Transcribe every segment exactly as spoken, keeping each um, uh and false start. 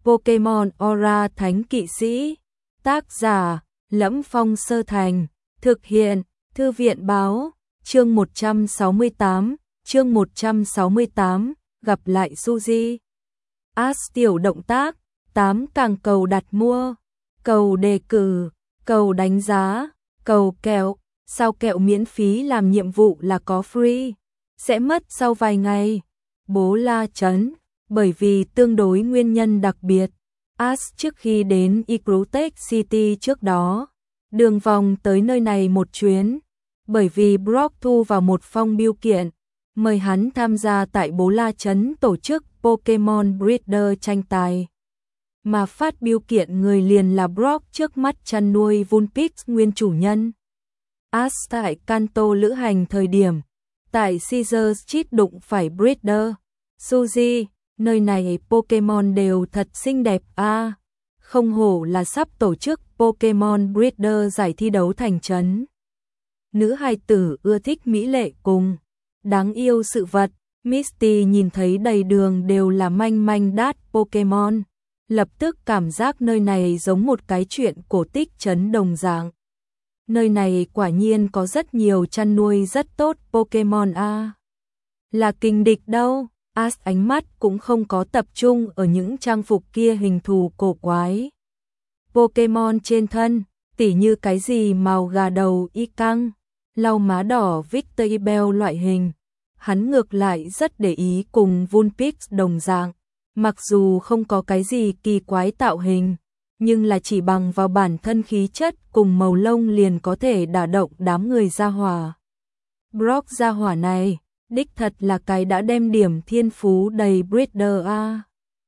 Pokemon Aura Thánh Kỵ Sĩ. Tác giả: Lẫm Phong Sơ Thành. Thực hiện: Thư viện báo. Chương một trăm sáu mươi tám. Chương một trăm sáu mươi tám. Gặp lại Suzy. As tiểu động tác. tám càng cầu đặt mua, cầu đề cử, cầu đánh giá, cầu kẹo. Sao kẹo miễn phí làm nhiệm vụ là có free, sẽ mất sau vài ngày. Bố la chấn, bởi vì tương đối nguyên nhân đặc biệt. As trước khi đến Ecrutech City trước đó, đường vòng tới nơi này một chuyến, bởi vì Brock thu vào một phong bưu kiện, mời hắn tham gia tại Bố La Trấn tổ chức Pokemon Breeder tranh tài. Mà phát bưu kiện người liền là Brock trước mắt chăn nuôi Vulpix nguyên chủ nhân. As tại Kanto lữ hành thời điểm, tại Caesar Street đụng phải Breeder. Suzy, nơi này Pokemon đều thật xinh đẹp a. À, không hổ là sắp tổ chức Pokemon Breeder giải thi đấu thành trấn. Nữ hài tử ưa thích mỹ lệ cùng đáng yêu sự vật. Misty nhìn thấy đầy đường đều là manh manh đát Pokemon, lập tức cảm giác nơi này giống một cái chuyện cổ tích trấn đồng dạng. Nơi này quả nhiên có rất nhiều chăn nuôi rất tốt Pokemon a. À, là kình địch đâu. As ánh mắt cũng không có tập trung ở những trang phục kia hình thù cổ quái. Pokemon trên thân, tỉ như cái gì màu gà đầu y căng, lau má đỏ Victory Bell loại hình. Hắn ngược lại rất để ý cùng Vulpix đồng dạng, mặc dù không có cái gì kỳ quái tạo hình, nhưng là chỉ bằng vào bản thân khí chất cùng màu lông liền có thể đả động đám người gia hỏa. Brock gia hỏa này, đích thật là cái đã đem điểm thiên phú đầy Breeder a.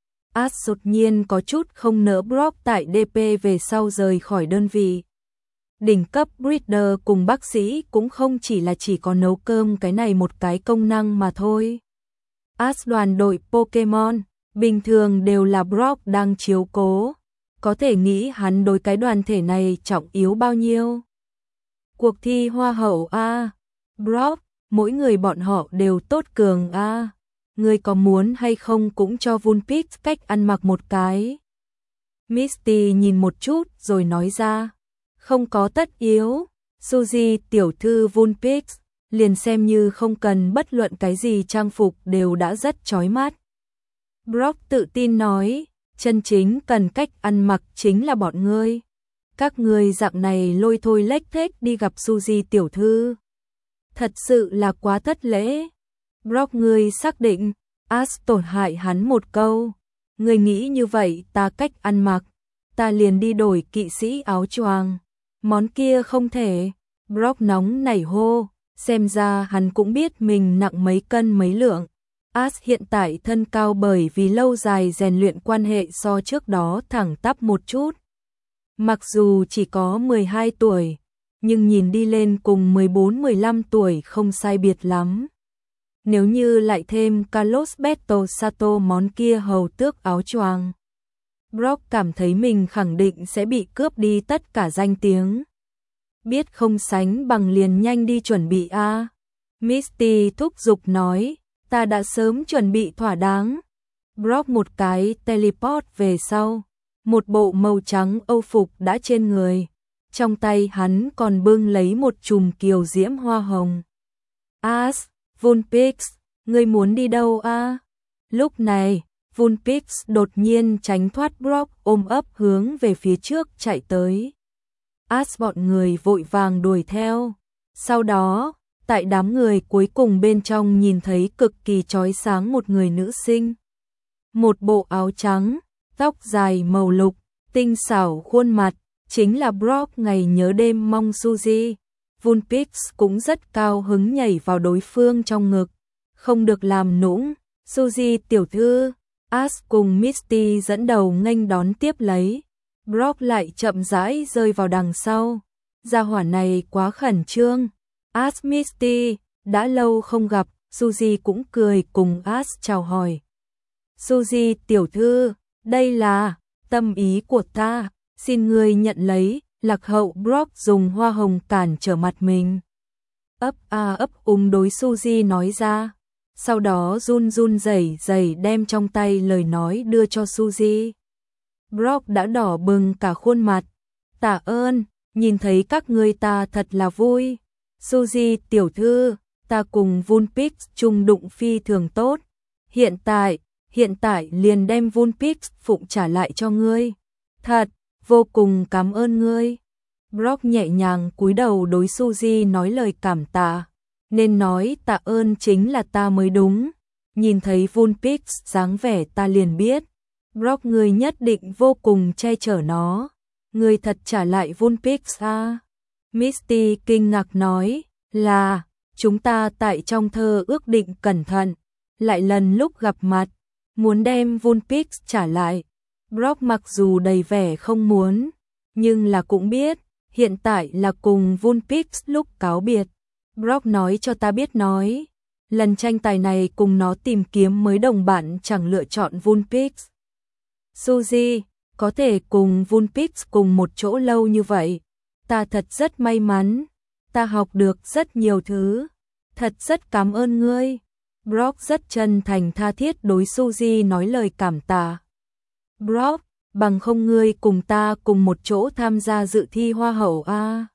As đột nhiên có chút không nỡ Brock tại đê pê về sau rời khỏi đơn vị. Đỉnh cấp Breeder cùng bác sĩ cũng không chỉ là chỉ có nấu cơm cái này một cái công năng mà thôi. As đoàn đội Pokemon, bình thường đều là Brock đang chiếu cố. Có thể nghĩ hắn đối cái đoàn thể này trọng yếu bao nhiêu. Cuộc thi hoa hậu a. Brock, mỗi người bọn họ đều tốt cường a. À. Ngươi có muốn hay không cũng cho Vulpix cách ăn mặc một cái. Misty nhìn một chút rồi nói ra. Không có tất yếu. Suzy tiểu thư Vulpix, liền xem như không cần bất luận cái gì trang phục đều đã rất chói mắt. Brock tự tin nói, chân chính cần cách ăn mặc chính là bọn ngươi. Các ngươi dạng này lôi thôi lếch thếch đi gặp Suzy tiểu thư. Thật sự là quá thất lễ. Brock ngươi xác định. As tổn hại hắn một câu. Ngươi nghĩ như vậy ta cách ăn mặc, ta liền đi đổi kỵ sĩ áo choàng. Món kia không thể. Brock nóng nảy hô. Xem ra hắn cũng biết mình nặng mấy cân mấy lượng. As hiện tại thân cao bởi vì lâu dài rèn luyện quan hệ so trước đó thẳng tắp một chút. Mặc dù chỉ có mười hai tuổi, nhưng nhìn đi lên cùng mười bốn mười lăm tuổi không sai biệt lắm. Nếu như lại thêm Carlos Beto Sato món kia hầu tước áo choàng, Brock cảm thấy mình khẳng định sẽ bị cướp đi tất cả danh tiếng. Biết không sánh bằng liền nhanh đi chuẩn bị a. À. Misty thúc giục nói, ta đã sớm chuẩn bị thỏa đáng. Brock một cái teleport về sau, một bộ màu trắng âu phục đã trên người. Trong tay hắn còn bưng lấy một chùm kiều diễm hoa hồng. As, Vulpix, ngươi muốn đi đâu a? À? Lúc này, Vulpix đột nhiên tránh thoát Brock ôm ấp hướng về phía trước chạy tới. As bọn người vội vàng đuổi theo. Sau đó, tại đám người cuối cùng bên trong nhìn thấy cực kỳ chói sáng một người nữ sinh. Một bộ áo trắng, tóc dài màu lục, tinh xảo khuôn mặt. Chính là Brock ngày nhớ đêm mong Suzy. Vulpix cũng rất cao hứng nhảy vào đối phương trong ngực. Không được làm nũng. Suzy tiểu thư. As cùng Misty dẫn đầu nghênh đón tiếp lấy. Brock lại chậm rãi rơi vào đằng sau. Gia hỏa này quá khẩn trương. As Misty, đã lâu không gặp. Suzy cũng cười cùng As chào hỏi. Suzy tiểu thư, đây là tâm ý của ta. Xin ngươi nhận lấy. Lạc hậu Brock dùng hoa hồng cản trở mặt mình. Ấp a ấp úng đối Suzy nói ra. Sau đó run run rẩy rẩy đem trong tay lời nói đưa cho Suzy. Brock đã đỏ bừng cả khuôn mặt. Tạ ơn, nhìn thấy các ngươi ta thật là vui. Suzy tiểu thư, ta cùng Vulpix chung đụng phi thường tốt. Hiện tại, hiện tại liền đem Vulpix phụng trả lại cho ngươi. Thật, vô cùng cảm ơn ngươi. Brock nhẹ nhàng cúi đầu đối Suzy nói lời cảm tạ. Nên nói tạ ơn chính là ta mới đúng. Nhìn thấy Vulpix dáng vẻ ta liền biết. Brock ngươi nhất định vô cùng che chở nó. Ngươi thật trả lại Vulpix à? Misty kinh ngạc nói là chúng ta tại trong thơ ước định cẩn thận. Lại lần lúc gặp mặt, muốn đem Vulpix trả lại. Brock mặc dù đầy vẻ không muốn, nhưng là cũng biết, hiện tại là cùng Vulpix lúc cáo biệt. Brock nói cho ta biết nói, lần tranh tài này cùng nó tìm kiếm mới đồng bạn chẳng lựa chọn Vulpix. Suzy, có thể cùng Vulpix cùng một chỗ lâu như vậy, ta thật rất may mắn, ta học được rất nhiều thứ, thật rất cảm ơn ngươi. Brock rất chân thành tha thiết đối Suzy nói lời cảm tạ. Brock, bằng không ngươi cùng ta cùng một chỗ tham gia dự thi hoa hậu a. À?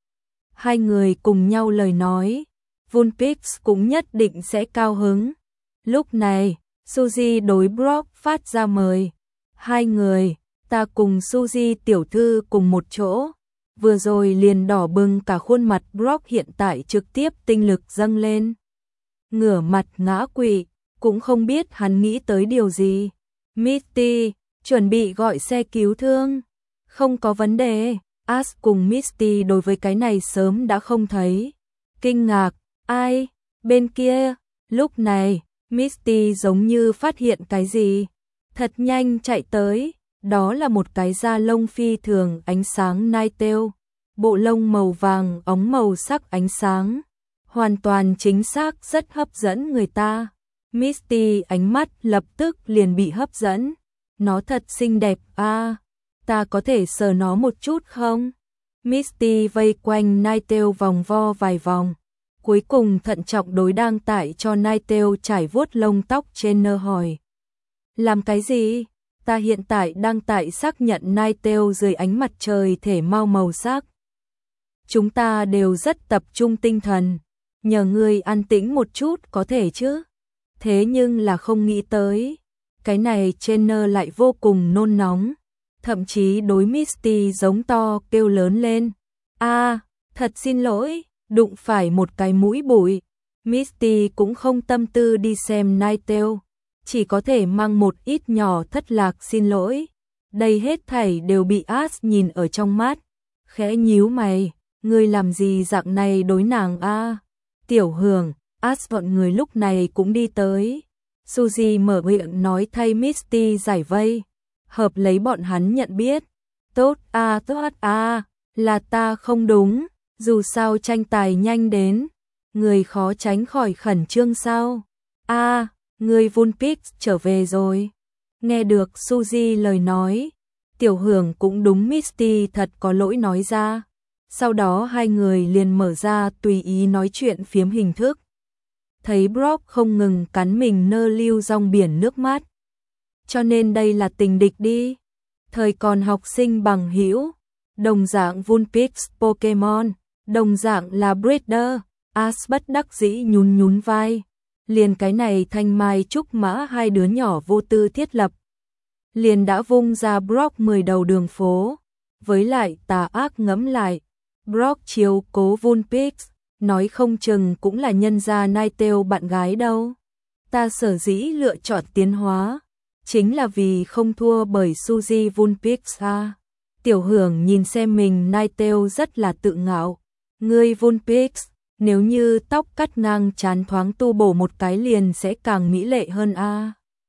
Hai người cùng nhau lời nói, Vulpix cũng nhất định sẽ cao hứng. Lúc này, Suzy đối Brock phát ra mời. Hai người, ta cùng Suzy tiểu thư cùng một chỗ. Vừa rồi liền đỏ bừng cả khuôn mặt. Brock hiện tại trực tiếp tinh lực dâng lên. Ngửa mặt ngã quỵ, cũng không biết hắn nghĩ tới điều gì. Misty, chuẩn bị gọi xe cứu thương. Không có vấn đề. Ash cùng Misty đối với cái này sớm đã không thấy. Kinh ngạc, ai? Bên kia, lúc này, Misty giống như phát hiện cái gì. Thật nhanh chạy tới, đó là một cái da lông phi thường ánh sáng Ninetale. Bộ lông màu vàng óng màu sắc ánh sáng. Hoàn toàn chính xác rất hấp dẫn người ta. Misty ánh mắt lập tức liền bị hấp dẫn. Nó thật xinh đẹp à, ta có thể sờ nó một chút không? Misty vây quanh Ninetale vòng vo vài vòng. Cuối cùng thận trọng đối đang tại cho Ninetale trải vuốt lông tóc trên nơ hỏi. Làm cái gì? Ta hiện tại đang tại xác nhận Ninetale dưới ánh mặt trời thể mau màu sắc. Chúng ta đều rất tập trung tinh thần. Nhờ ngươi an tĩnh một chút có thể chứ? Thế nhưng là không nghĩ tới. Cái này trên nơ lại vô cùng nôn nóng. Thậm chí đối Misty giống to kêu lớn lên. A, à, thật xin lỗi, đụng phải một cái mũi bụi. Misty cũng không tâm tư đi xem Ninetale. Chỉ có thể mang một ít nhỏ thất lạc xin lỗi. Đây hết thảy đều bị Ash nhìn ở trong mắt. Khẽ nhíu mày, ngươi làm gì dạng này đối nàng a? À? Tiểu Hường, Ash bọn người lúc này cũng đi tới. Suzy mở miệng nói thay Misty giải vây. Hợp lấy bọn hắn nhận biết. Tốt a à, tốt a à, là ta không đúng. Dù sao tranh tài nhanh đến. Người khó tránh khỏi khẩn trương sao. A à, người Vulpix trở về rồi. Nghe được Suzy lời nói. Tiểu Hường cũng đúng Misty thật có lỗi nói ra. Sau đó hai người liền mở ra tùy ý nói chuyện phiếm hình thức. Thấy Brock không ngừng cắn mình nơ lưu dòng biển nước mắt. Cho nên đây là tình địch đi. Thời còn học sinh bằng hữu, đồng dạng Vulpix Pokemon, đồng dạng là breeder. Ash bất đắc dĩ nhún nhún vai. Liền cái này thanh mai trúc mã hai đứa nhỏ vô tư thiết lập. Liền đã vung ra Brock mười đầu đường phố. Với lại tà ác ngẫm lại. Brock chiếu cố Vulpix, nói không chừng cũng là nhân gia Ninetale bạn gái đâu. Ta sở dĩ lựa chọn tiến hóa, chính là vì không thua bởi Suzy Vulpix à. Tiểu Hưởng nhìn xem mình Ninetale rất là tự ngạo. Ngươi Vulpix, nếu như tóc cắt ngang chán thoáng tu bổ một cái liền sẽ càng mỹ lệ hơn a. À.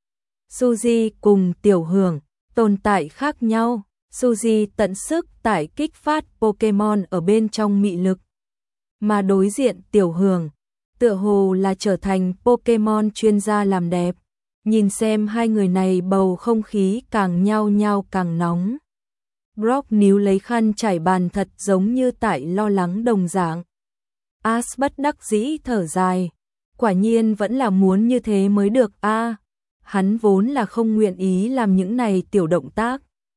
Suzy cùng Tiểu Hưởng, tồn tại khác nhau. Suzy tận sức tải kích phát Pokemon ở bên trong mị lực. Mà đối diện Tiểu Hưởng, tựa hồ là trở thành Pokemon chuyên gia làm đẹp. Nhìn xem hai người này bầu không khí càng nhao nhao càng nóng. Brock níu lấy khăn trải bàn thật giống như tại lo lắng đồng dạng. Ash bất đắc dĩ thở dài. Quả nhiên vẫn là muốn như thế mới được a. À, hắn vốn là không nguyện ý làm những này tiểu động tác.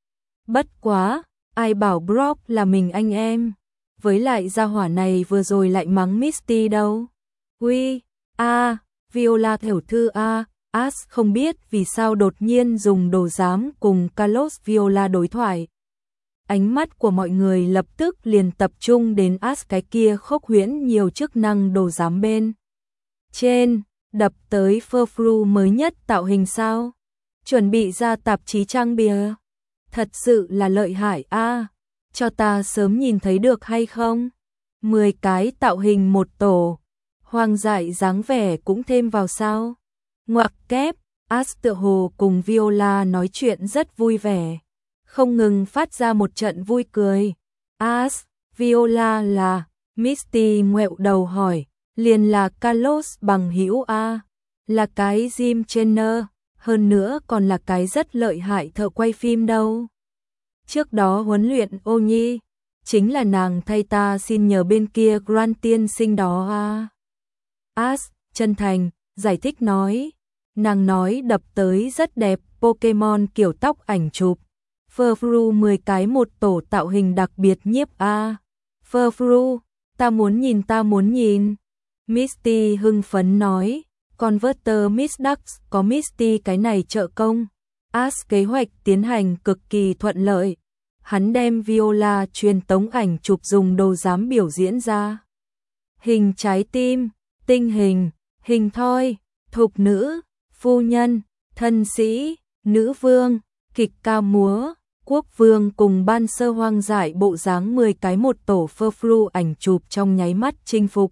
Bất quá, ai bảo Brock là mình anh em. Với lại gia hỏa này vừa rồi lại mắng Misty đâu. Uy, a, Viola tiểu thư a, Ash không biết vì sao đột nhiên dùng đồ giám cùng Carlos Viola đối thoại. Ánh mắt của mọi người lập tức liền tập trung đến Ash cái kia khốc huyễn nhiều chức năng đồ giám bên trên, đập tới Furfru mới nhất tạo hình sao? Chuẩn bị ra tạp chí trang bìa. Thật sự là lợi hại a, cho ta sớm nhìn thấy được hay không? mười cái tạo hình một tổ, hoang dại dáng vẻ cũng thêm vào sao? Ngoặc kép, Ash tựa hồ cùng Viola nói chuyện rất vui vẻ, không ngừng phát ra một trận vui cười. Ash, Viola là, Misty ngoẹo đầu hỏi, liền là Carlos bằng hữu a, là cái Jim Trainer, hơn nữa còn là cái rất lợi hại thợ quay phim đâu. Trước đó huấn luyện ô nhi, chính là nàng thay ta xin nhờ bên kia Grant tiên sinh đó a. Ash, chân thành, giải thích nói, nàng nói đập tới rất đẹp Pokemon kiểu tóc ảnh chụp. Furfru mười cái một tổ tạo hình đặc biệt nhiếp a. Furfru, ta muốn nhìn ta muốn nhìn. Misty hưng phấn nói, Converter Miss Ducks có Misty cái này trợ công. Ash kế hoạch tiến hành cực kỳ thuận lợi. Hắn đem Viola truyền tống ảnh chụp dùng đồ giám biểu diễn ra. Hình trái tim, tinh hình, hình thoi, thục nữ, phu nhân, thân sĩ, nữ vương, kịch ca múa, quốc vương cùng ban sơ hoang dại bộ dáng mười cái một tổ Furfru ảnh chụp trong nháy mắt chinh phục.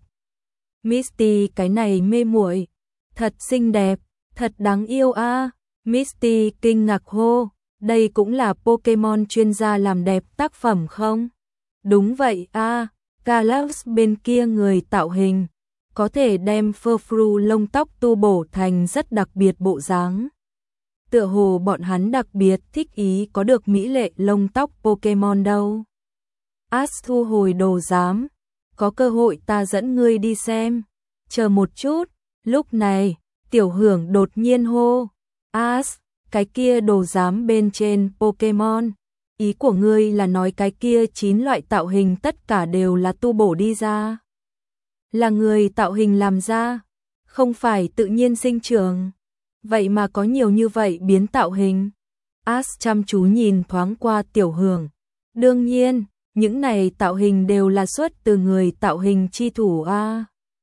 Misty cái này mê muội, thật xinh đẹp, thật đáng yêu a. À. Misty kinh ngạc hô, đây cũng là Pokemon chuyên gia làm đẹp tác phẩm không? Đúng vậy a, à. Carlos bên kia người tạo hình, có thể đem Furfru lông tóc tu bổ thành rất đặc biệt bộ dáng. Tựa hồ bọn hắn đặc biệt thích ý có được mỹ lệ lông tóc Pokemon đâu. Ash thu hồi đồ giám, có cơ hội ta dẫn ngươi đi xem. Chờ một chút, lúc này, Tiểu Hưởng đột nhiên hô, Ash, cái kia đồ giám bên trên Pokemon, ý của ngươi là nói cái kia chín loại tạo hình tất cả đều là tu bổ đi ra. Là người tạo hình làm ra, không phải tự nhiên sinh trưởng. Vậy mà có nhiều như vậy biến tạo hình. Ash chăm chú nhìn thoáng qua Tiểu Hưởng. Đương nhiên, những này tạo hình đều là xuất từ người tạo hình chi thủ a.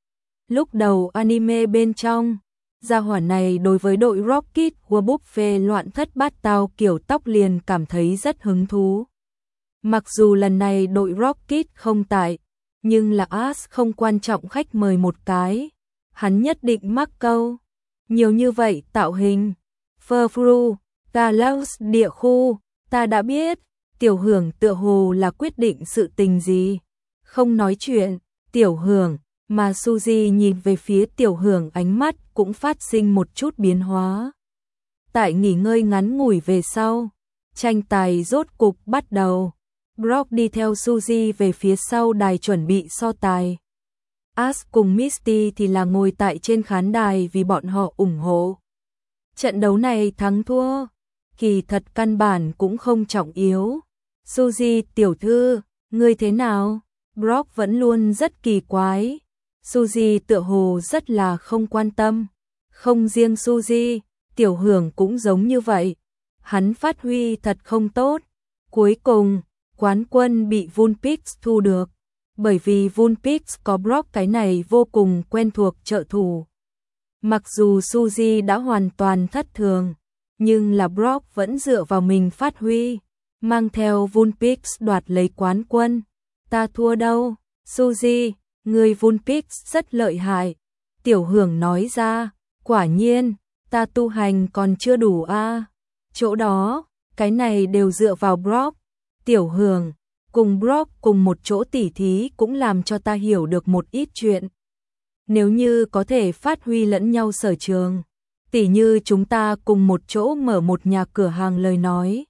Lúc đầu anime bên trong, gia hỏa này đối với đội Rocket Buffet loạn thất bát tao kiểu tóc liền cảm thấy rất hứng thú. Mặc dù lần này đội Rocket không tại, nhưng là Ash không quan trọng khách mời một cái. Hắn nhất định mắc câu. Nhiều như vậy tạo hình. Furfru, Carlos địa khu, ta đã biết. Tiểu Hưởng tựa hồ là quyết định sự tình gì. Không nói chuyện, Tiểu Hưởng, mà Suzy nhìn về phía Tiểu Hưởng ánh mắt cũng phát sinh một chút biến hóa. Tại nghỉ ngơi ngắn ngủi về sau, tranh tài rốt cục bắt đầu. Brock đi theo Suzy về phía sau đài chuẩn bị so tài. Ash cùng Misty thì là ngồi tại trên khán đài vì bọn họ ủng hộ. Trận đấu này thắng thua, kỳ thật căn bản cũng không trọng yếu. Suzy tiểu thư, ngươi thế nào? Brock vẫn luôn rất kỳ quái. Suzy tựa hồ rất là không quan tâm. Không riêng Suzy, Tiểu Hưởng cũng giống như vậy. Hắn phát huy thật không tốt. Cuối cùng, quán quân bị Vulpix thu được. Bởi vì Vulpix có Brock cái này vô cùng quen thuộc trợ thủ. Mặc dù Suzy đã hoàn toàn thất thường, nhưng là Brock vẫn dựa vào mình phát huy, mang theo Vulpix đoạt lấy quán quân. Ta thua đâu, Suzy, người Vulpix rất lợi hại. Tiểu Hưởng nói ra, quả nhiên, ta tu hành còn chưa đủ a. À. Chỗ đó, cái này đều dựa vào Brock. Tiểu Hưởng cùng Brock cùng một chỗ tỉ thí cũng làm cho ta hiểu được một ít chuyện. Nếu như có thể phát huy lẫn nhau sở trường, tỉ như chúng ta cùng một chỗ mở một nhà cửa hàng lời nói.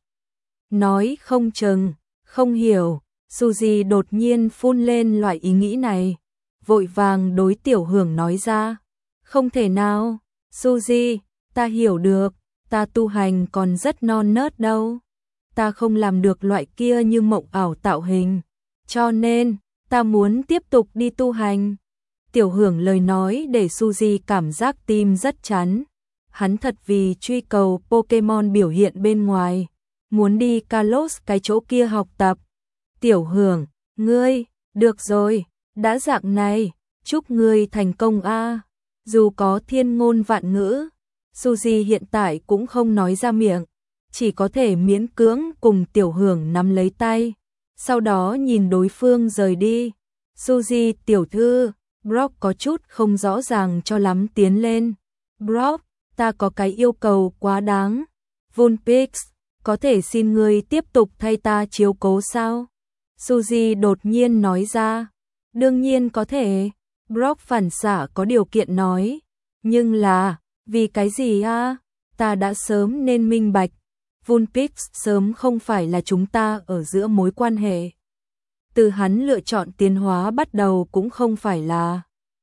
Nói không chừng, không hiểu, Suzy đột nhiên phun lên loại ý nghĩ này, vội vàng đối Tiểu Hưởng nói ra. Không thể nào, Suzy, ta hiểu được, ta tu hành còn rất non nớt đâu. ta không làm được loại kia như mộng ảo tạo hình, cho nên ta muốn tiếp tục đi tu hành. Tiểu Hưởng lời nói để Suzy cảm giác tim rất chắn. Hắn thật vì truy cầu Pokemon biểu hiện bên ngoài, muốn đi Kalos cái chỗ kia học tập. Tiểu Hưởng, ngươi, được rồi, đã dạng này, chúc ngươi thành công a. Dù có thiên ngôn vạn ngữ, Suzy hiện tại cũng không nói ra miệng, chỉ có thể miễn cưỡng cùng Tiểu Hưởng nắm lấy tay, sau đó nhìn đối phương rời đi. Suzy tiểu thư, Brock có chút không rõ ràng cho lắm tiến lên. Brock, ta có cái yêu cầu quá đáng. Vulpix, có thể xin ngươi tiếp tục thay ta chiếu cố sao? Suzy đột nhiên nói ra. Đương nhiên có thể. Brock phản xạ có điều kiện nói. Nhưng là, vì cái gì a? Ta đã sớm nên minh bạch. Vulpix sớm không phải là chúng ta ở giữa mối quan hệ. Từ hắn lựa chọn tiến hóa bắt đầu cũng không phải là.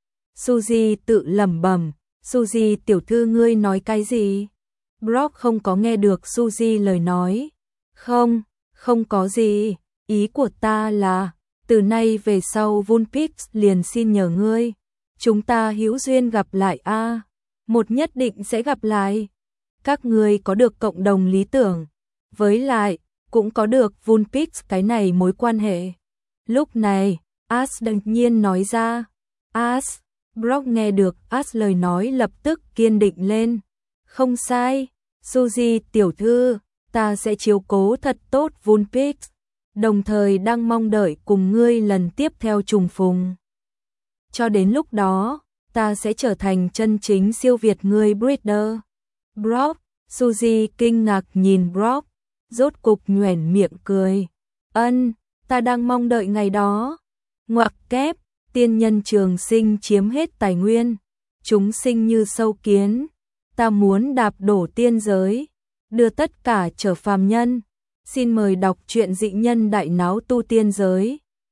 Suzy tự lẩm bẩm. Suzy tiểu thư ngươi nói cái gì? Brock không có nghe được Suzy lời nói. Không, không có gì. Ý của ta là, từ nay về sau Vulpix liền xin nhờ ngươi. Chúng ta hữu duyên gặp lại a. Một nhất định sẽ gặp lại. Các ngươi có được cộng đồng lý tưởng. Với lại, cũng có được Vulpix cái này mối quan hệ. Lúc này, Ash đột nhiên nói ra. Ash, Brock nghe được Ash lời nói lập tức kiên định lên. Không sai, Suzy tiểu thư, ta sẽ chiếu cố thật tốt Vulpix, đồng thời đang mong đợi cùng ngươi lần tiếp theo trùng phùng. Cho đến lúc đó, ta sẽ trở thành chân chính siêu việt ngươi breeder. Brock, Suzy kinh ngạc nhìn Brock, rốt cục nhoẻn miệng cười. Ân, ta đang mong đợi ngày đó. Ngoặc kép, tiên nhân trường sinh chiếm hết tài nguyên, chúng sinh như sâu kiến, ta muốn đạp đổ tiên giới, đưa tất cả trở phàm nhân. Xin mời đọc truyện Dị Nhân Đại Náo Tu Tiên Giới.